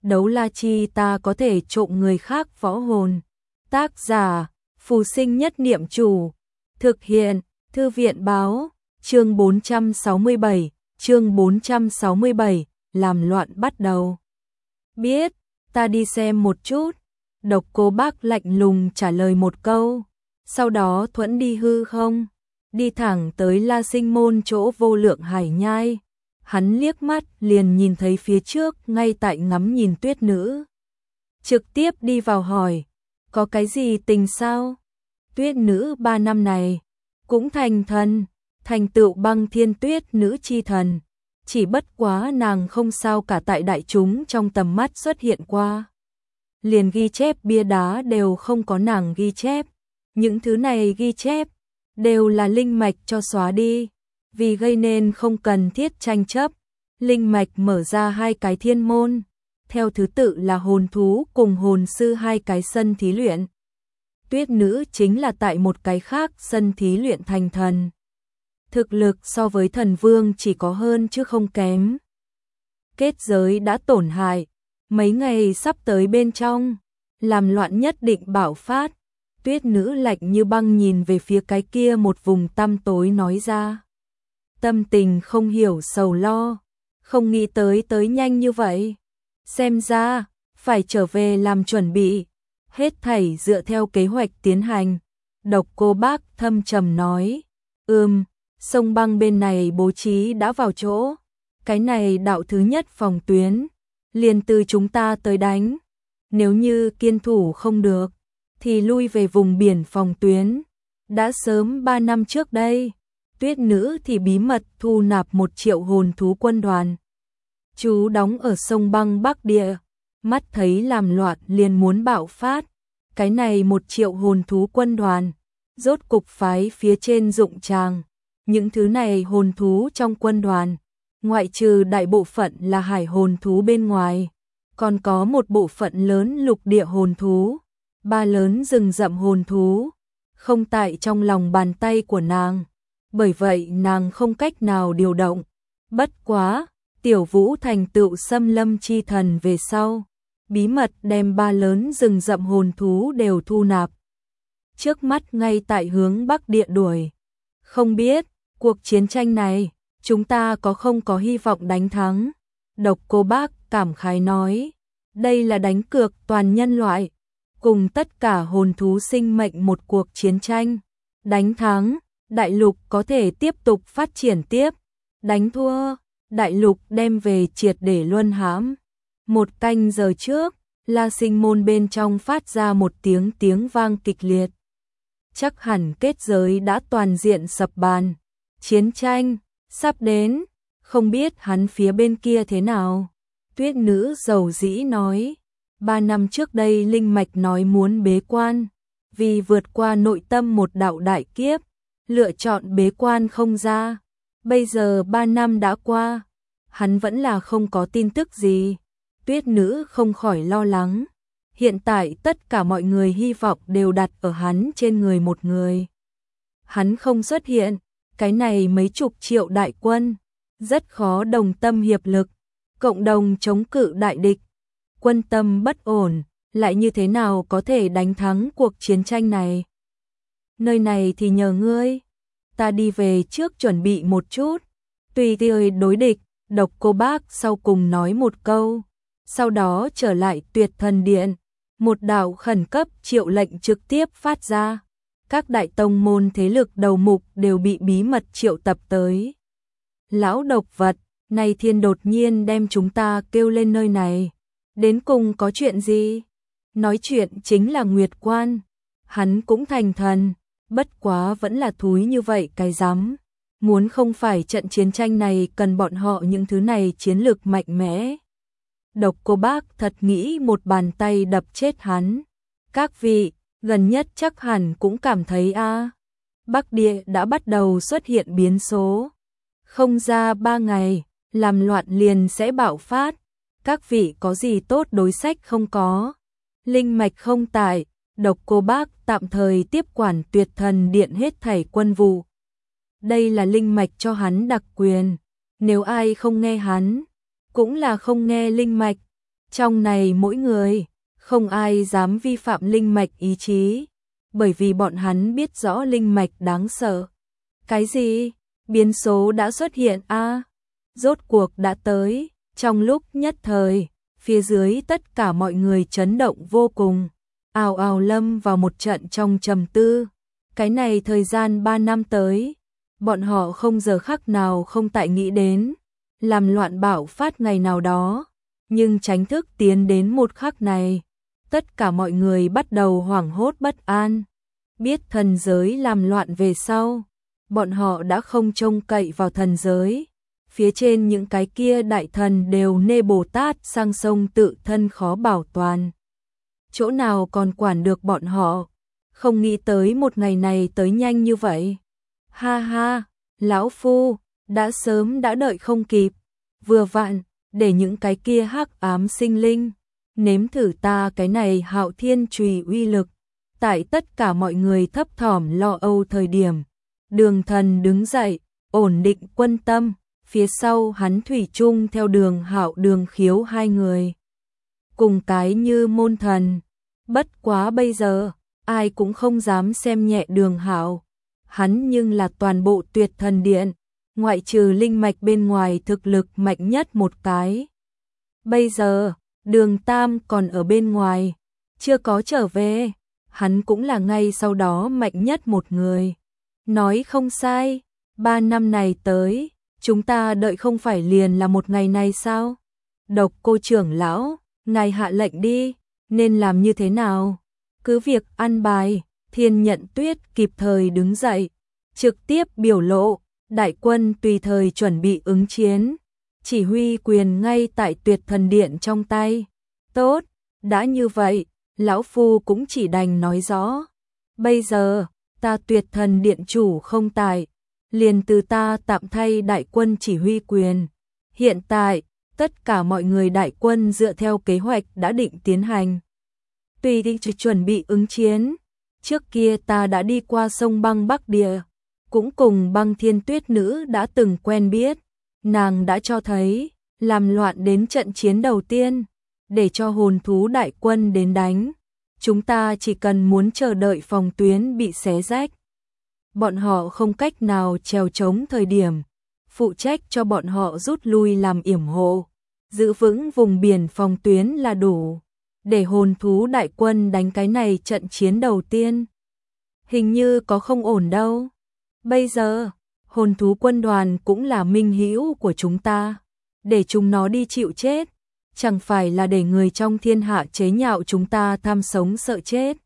Đấu la chi ta có thể trộm người khác võ hồn. Tác giả, Phù Sinh Nhất Niệm Chủ. Thực hiện, Thư viện Báo. Chương 467, làm loạn bắt đầu. Biết, ta đi xem một chút. Độc Cô Bác lạnh lùng trả lời một câu. Sau đó thuẫn đi hư không, đi thẳng tới La Sinh môn chỗ Vô Lượng Hải Nhai. Hắn liếc mắt liền nhìn thấy phía trước ngay tại ngắm nhìn Tuyết Nữ. Trực tiếp đi vào hỏi, có cái gì tình sao? Tuyết Nữ 3 năm này cũng thành thần, thành tựu Băng Thiên Tuyết Nữ chi thần. Chỉ bất quá nàng không sao cả tại đại chúng trong tầm mắt xuất hiện qua. Liền ghi chép bia đá đều không có nàng ghi chép. Những thứ này ghi chép đều là linh mạch cho xóa đi. Vì gây nên không cần thiết tranh chấp, linh mạch mở ra 2 cái thiên môn, theo thứ tự là hồn thú cùng hồn sư 2 cái sân thí luyện. Tuyết Nữ chính là tại một cái khác sân thí luyện thành thần. Thực lực so với thần vương chỉ có hơn chứ không kém. Kết giới đã tổn hại, mấy ngày sắp tới bên trong, làm loạn nhất định bạo phát. Tuyết Nữ lạnh như băng nhìn về phía cái kia một vùng tăm tối nói ra. Tâm tình không hiểu sầu lo, không nghĩ tới nhanh như vậy. Xem ra, phải trở về làm chuẩn bị, hết thảy dựa theo kế hoạch tiến hành. Độc Cô Bác thâm trầm nói, sông băng bên này bố trí đã vào chỗ. Cái này đạo thứ nhất phòng tuyến, liền từ chúng ta tới đánh. Nếu như kiên thủ không được, thì lui về vùng biển phòng tuyến. Đã sớm 3 năm trước đây, Tuyết Nữ thì bí mật thu nạp 1 triệu hồn thú quân đoàn. Chú đóng ở sông băng Bắc Địa, mắt thấy làm loạn liền muốn bạo phát. Cái này 1 triệu hồn thú quân đoàn, rốt cục phái phía trên dụng tràng. Những thứ này hồn thú trong quân đoàn, ngoại trừ đại bộ phận là hải hồn thú bên ngoài, còn có một bộ phận lớn lục địa hồn thú, 3 lớn rừng rậm hồn thú, không tại trong lòng bàn tay của nàng. Bởi vậy nàng không cách nào điều động. Bất quá, Tiểu Vũ thành tựu xâm lâm chi thần về sau, bí mật đem 3 lớn rừng rậm hồn thú đều thu nạp. Trước mắt ngay tại hướng Bắc Địa đuổi. Không biết, cuộc chiến tranh này, chúng ta không có hy vọng đánh thắng. Độc Cô Bác cảm khái nói, đây là đánh cược toàn nhân loại, cùng tất cả hồn thú sinh mệnh một cuộc chiến tranh. Đánh thắng, đại lục có thể tiếp tục phát triển tiếp. Đánh thua, đại lục đem về triệt để luân hãm. 1 canh giờ trước, La Sinh môn bên trong phát ra một tiếng vang kịch liệt. Chắc hẳn kết giới đã toàn diện sập bàn. Chiến tranh sắp đến, không biết hắn phía bên kia thế nào. Tuyết Nữ dầu dĩ nói, 3 năm trước đây linh mạch nói muốn bế quan, vì vượt qua nội tâm một đạo đại kiếp, lựa chọn bế quan không ra. Bây giờ 3 năm đã qua, hắn vẫn là không có tin tức gì. Tuyết Nữ không khỏi lo lắng. Hiện tại tất cả mọi người hy vọng đều đặt ở hắn trên người một người. Hắn không xuất hiện, cái này mấy chục triệu đại quân, rất khó đồng tâm hiệp lực, cộng đồng chống cự đại địch. Quân tâm bất ổn, lại như thế nào có thể đánh thắng cuộc chiến tranh này? Nơi này thì nhờ ngươi, ta đi về trước chuẩn bị một chút, tùy thời đối địch. Độc Cô Bác sau cùng nói một câu, sau đó trở lại Tuyệt Thần Điện. Một đạo khẩn cấp triệu lệnh trực tiếp phát ra. Các đại tông môn thế lực đầu mục đều bị bí mật triệu tập tới. Lão độc vật, này thiên đột nhiên đem chúng ta kêu lên nơi này. Đến cùng có chuyện gì? Nói chuyện chính là Nguyệt Quan. Hắn cũng thành thần, bất quá vẫn là thúi như vậy cái rắm. Muốn không phải trận chiến tranh này cần bọn họ những thứ này chiến lược mạnh mẽ. Độc Cô Bác thật nghĩ một bàn tay đập chết hắn. Các vị, gần nhất chắc hẳn cũng cảm thấy Bắc Địa đã bắt đầu xuất hiện biến số. Không ra 3 ngày, làm loạn liền sẽ bạo phát. Các vị có gì tốt đối sách không có? Linh mạch không tại, Độc Cô Bác tạm thời tiếp quản Tuyệt Thần Điện hết thảy quân vụ. Đây là linh mạch cho hắn đặc quyền, nếu ai không nghe hắn, cũng là không nghe linh mạch. Trong này mỗi người, không ai dám vi phạm linh mạch ý chí, bởi vì bọn hắn biết rõ linh mạch đáng sợ. Cái gì? Biến số đã xuất hiện a? Rốt cuộc đã tới, trong lúc nhất thời, phía dưới tất cả mọi người chấn động vô cùng, ào ào lâm vào một trận trong trầm tư. Cái này thời gian 3 năm tới, bọn họ không giờ khắc nào không tại nghĩ đến, làm loạn bạo phát ngày nào đó, nhưng tránh thức tiến đến một khắc này, tất cả mọi người bắt đầu hoảng hốt bất an. Biết thần giới làm loạn về sau, bọn họ đã không trông cậy vào thần giới. Phía trên những cái kia đại thần đều nê Bồ Tát sang sông tự thân khó bảo toàn. Chỗ nào còn quản được bọn họ, không nghĩ tới một ngày này tới nhanh như vậy. Ha ha, lão phu, đã sớm đã đợi không kịp, vừa vặn, để những cái kia hắc ám sinh linh, nếm thử ta cái này Hạo Thiên Chùy uy lực. Tại tất cả mọi người thấp thỏm lo âu thời điểm, Đường Thần đứng dậy, ổn định quân tâm, phía sau hắn thủy chung theo Đường Hạo Đường Khiếu hai người. Cùng cái như môn thần, bất quá bây giờ, ai cũng không dám xem nhẹ Đường Hạo. Hắn nhưng là toàn bộ Tuyệt Thần Điện, ngoại trừ linh mạch bên ngoài thực lực mạnh nhất một cái. Bây giờ, Đường Tam còn ở bên ngoài, chưa có trở về, hắn cũng là ngay sau đó mạnh nhất một người. Nói không sai, 3 năm này tới, chúng ta đợi không phải liền là một ngày này sao? Độc Cô trưởng lão, ngài hạ lệnh đi, nên làm như thế nào? Cứ việc ăn bài. Thiên Nhận Tuyết kịp thời đứng dậy, trực tiếp biểu lộ, đại quân tùy thời chuẩn bị ứng chiến, chỉ huy quyền ngay tại Tuyệt Thần Điện trong tay. Tốt, đã như vậy, lão phu cũng chỉ đành nói rõ. Bây giờ, ta Tuyệt Thần Điện chủ không tại, liền từ ta tạm thay đại quân chỉ huy quyền. Hiện tại, tất cả mọi người đại quân dựa theo kế hoạch đã định tiến hành. Tùy đi chuẩn bị ứng chiến. Trước kia ta đã đi qua sông băng Bắc Địa, cũng cùng Băng Thiên Tuyết Nữ đã từng quen biết. Nàng đã cho thấy, làm loạn đến trận chiến đầu tiên, để cho hồn thú đại quân đến đánh. Chúng ta chỉ cần muốn chờ đợi phòng tuyến bị xé rách. Bọn họ không cách nào trèo chống thời điểm, phụ trách cho bọn họ rút lui làm yểm hộ, giữ vững vùng biển phòng tuyến là đủ. Để hồn thú đại quân đánh cái này trận chiến đầu tiên. Hình như có không ổn đâu. Bây giờ, hồn thú quân đoàn cũng là minh hữu của chúng ta. Để chúng nó đi chịu chết, chẳng phải là để người trong thiên hạ chế nhạo chúng ta tham sống sợ chết.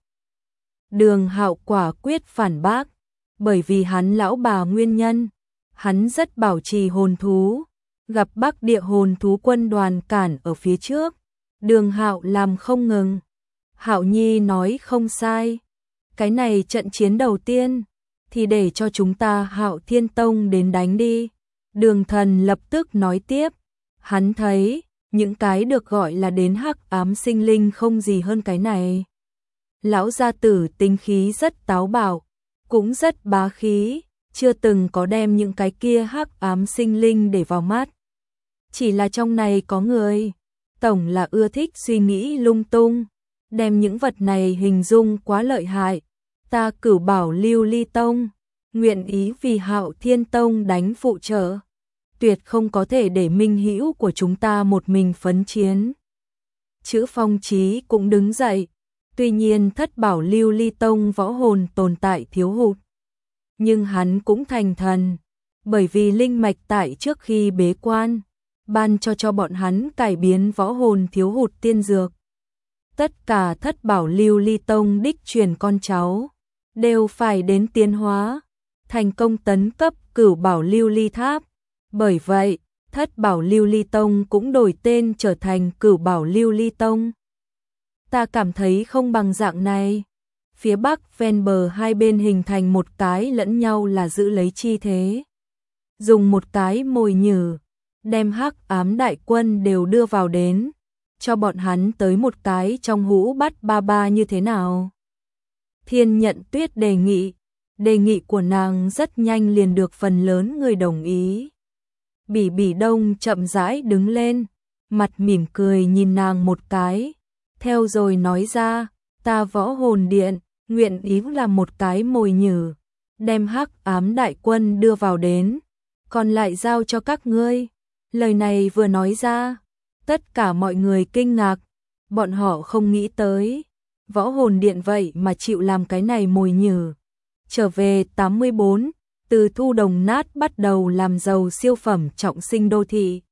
Đường Hạo quả quyết phản bác, bởi vì hắn lão bà nguyên nhân. Hắn rất bảo trì hồn thú, gặp Bắc Địa hồn thú quân đoàn cản ở phía trước. Đường Hạo làm không ngừng. Hạo Nhi nói không sai. Cái này trận chiến đầu tiên, thì để cho chúng ta Hạo Thiên Tông đến đánh đi. Đường Thần lập tức nói tiếp. Hắn thấy, những cái được gọi là đến hắc ám sinh linh không gì hơn cái này. Lão gia tử tính khí rất táo bạo, cũng rất bá khí, chưa từng có đem những cái kia hắc ám sinh linh để vào mắt. Chỉ là trong này có người, tổng là ưa thích suy nghĩ lung tung, đem những vật này hình dung quá lợi hại. Ta Cửu Bảo Lưu Ly Tông, nguyện ý vì Hạo Thiên Tông đánh phụ trợ. Tuyệt không có thể để minh hữu của chúng ta một mình phấn chiến. Chữ Phong Chí cũng đứng dậy. Tuy nhiên Thất Bảo Lưu Ly Tông võ hồn tồn tại thiếu hụt, nhưng hắn cũng thành thần, bởi vì linh mạch tại trước khi bế quan, ban cho bọn hắn cải biến võ hồn thiếu hụt tiên dược. Tất cả Thất Bảo Lưu Ly Tông đích truyền con cháu đều phải đến tiến hóa, thành công tấn cấp Cửu Bảo Lưu Ly Tháp. Bởi vậy, Thất Bảo Lưu Ly Tông cũng đổi tên trở thành Cửu Bảo Lưu Ly Tông. Ta cảm thấy không bằng dạng này. Phía bắc ven bờ hai bên hình thành một cái lẫn nhau là giữ lấy chi thế. Dùng một cái mồi nhử, đem hắc ám đại quân đều đưa vào đến, cho bọn hắn tới một cái trong hũ bắt ba ba như thế nào. Thiên Nhận Tuyết đề nghị của nàng rất nhanh liền được phần lớn người đồng ý. Bỉ Bỉ Đông chậm rãi đứng lên, mặt mỉm cười nhìn nàng một cái, theo rồi nói ra, ta Võ Hồn Điện, nguyện ý là một cái mồi nhử, đem Hắc Ám đại quân đưa vào đến, còn lại giao cho các ngươi. Lời này vừa nói ra, tất cả mọi người kinh ngạc, bọn họ không nghĩ tới, Võ Hồn Điện vậy mà chịu làm cái này mồi nhử. Trở về 84, từ thu đồng nát bắt đầu làm giàu siêu phẩm trọng sinh đô thị.